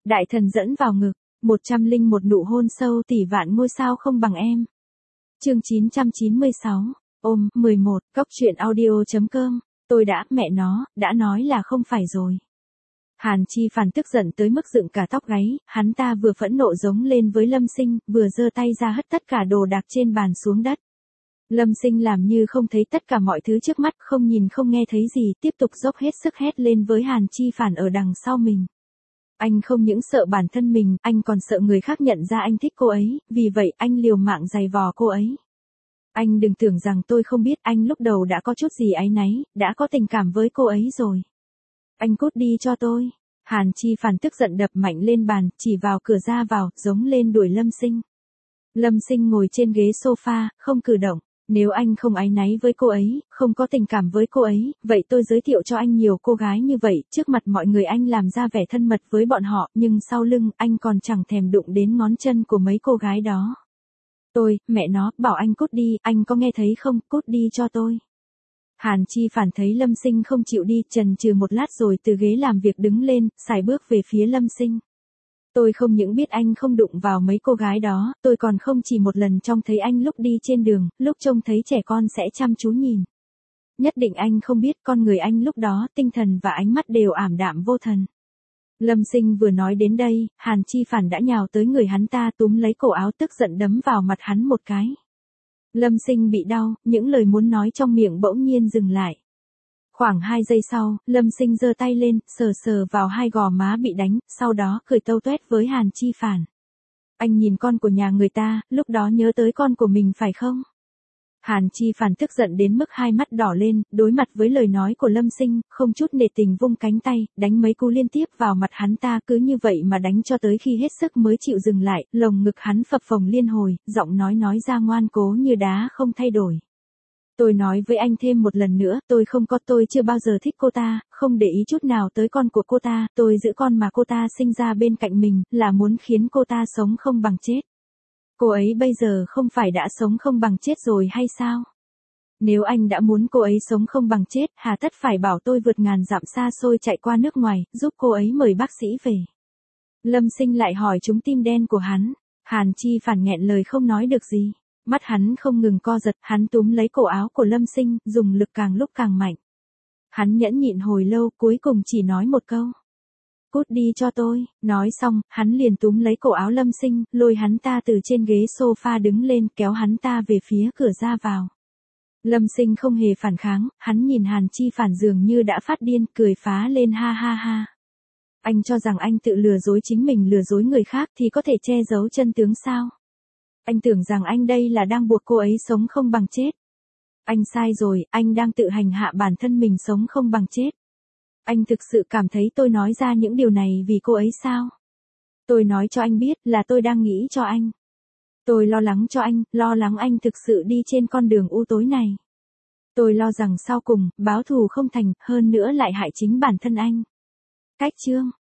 Đại thần dẫn vào ngực, 101 nụ hôn sâu tỷ vạn ngôi sao không bằng em. Chương 996, ôm, 11, cóc truyện audio.com, tôi mẹ nó, đã nói là không phải rồi. Hàn Chi Phàn tức giận tới mức dựng cả tóc gáy, hắn ta vừa phẫn nộ giống lên với Lâm Sinh, vừa giơ tay ra hất tất cả đồ đạc trên bàn xuống đất. Lâm Sinh làm như không thấy tất cả mọi thứ trước mắt, không nhìn không nghe thấy gì, tiếp tục dốc hết sức hét lên với Hàn Chi Phàn ở đằng sau mình. Anh không những sợ bản thân mình, anh còn sợ người khác nhận ra anh thích cô ấy, vì vậy anh liều mạng giày vò cô ấy. Anh đừng tưởng rằng tôi không biết, anh lúc đầu đã có chút gì áy náy, đã có tình cảm với cô ấy rồi. Anh cút đi cho tôi. Hàn Chi Phàn tức giận đập mạnh lên bàn, chỉ vào cửa ra vào, giống lên đuổi Lâm Sinh. Lâm Sinh ngồi trên ghế sofa, không cử động. Nếu anh không áy náy với cô ấy, không có tình cảm với cô ấy, vậy tôi giới thiệu cho anh nhiều cô gái như vậy, trước mặt mọi người anh làm ra vẻ thân mật với bọn họ, nhưng sau lưng, anh còn chẳng thèm đụng đến ngón chân của mấy cô gái đó. Mẹ nó, bảo anh cút đi, anh có nghe thấy không, cút đi cho tôi. Hàn Chi Phàn thấy Lâm Sinh không chịu đi, chần chừ một lát rồi từ ghế làm việc đứng lên, sải bước về phía Lâm Sinh. Tôi không những biết anh không đụng vào mấy cô gái đó, tôi còn không chỉ một lần trông thấy anh lúc đi trên đường, lúc trông thấy trẻ con sẽ chăm chú nhìn. Nhất định anh không biết con người anh lúc đó, tinh thần và ánh mắt đều ảm đạm vô thần. Lâm Sinh vừa nói đến đây, Hàn Chi Phàn đã nhào tới người hắn ta túm lấy cổ áo tức giận đấm vào mặt hắn một cái. Lâm Sinh bị đau, những lời muốn nói trong miệng bỗng nhiên dừng lại. Khoảng 2 giây sau, Lâm Sinh giơ tay lên, sờ vào hai gò má bị đánh, sau đó cười tâu tuét với Hàn Chi Phàn. Anh nhìn con của nhà người ta, lúc đó nhớ tới con của mình phải không? Hàn Chi Phàn tức giận đến mức hai mắt đỏ lên, đối mặt với lời nói của Lâm Sinh, không chút nể tình vung cánh tay, đánh mấy cú liên tiếp vào mặt hắn ta, cứ như vậy mà đánh cho tới khi hết sức mới chịu dừng lại, lồng ngực hắn phập phồng liên hồi, giọng nói ra ngoan cố như đá không thay đổi. Tôi nói với anh thêm một lần nữa, tôi chưa bao giờ thích cô ta, không để ý chút nào tới con của cô ta, tôi giữ con mà cô ta sinh ra bên cạnh mình, là muốn khiến cô ta sống không bằng chết. Cô ấy bây giờ không phải đã sống không bằng chết rồi hay sao? Nếu anh đã muốn cô ấy sống không bằng chết, hà tất phải bảo tôi vượt ngàn dặm xa xôi chạy qua nước ngoài, giúp cô ấy mời bác sĩ về. Lâm Sinh lại hỏi trúng tim đen của hắn, Hàn Chi Phàn nghẹn lời không nói được gì. Mắt hắn không ngừng co giật, hắn túm lấy cổ áo của Lâm Sinh, dùng lực càng lúc càng mạnh. Hắn nhẫn nhịn hồi lâu, cuối cùng chỉ nói một câu. Cút đi cho tôi, nói xong, hắn liền túm lấy cổ áo Lâm Sinh, lôi hắn ta từ trên ghế sofa đứng lên, kéo hắn ta về phía cửa ra vào. Lâm Sinh không hề phản kháng, hắn nhìn Hàn Chi Phàn dường như đã phát điên, cười phá lên ha ha ha. Anh cho rằng anh tự lừa dối chính mình lừa dối người khác thì có thể che giấu chân tướng sao? Anh tưởng rằng anh đây là đang buộc cô ấy sống không bằng chết. Anh sai rồi, anh đang tự hành hạ bản thân mình sống không bằng chết. Anh thực sự cảm thấy tôi nói ra những điều này vì cô ấy sao? Tôi nói cho anh biết là tôi đang nghĩ cho anh. Tôi lo lắng cho anh, lo lắng anh thực sự đi trên con đường u tối này. Tôi lo rằng sau cùng, báo thù không thành, hơn nữa lại hại chính bản thân anh. Cách chương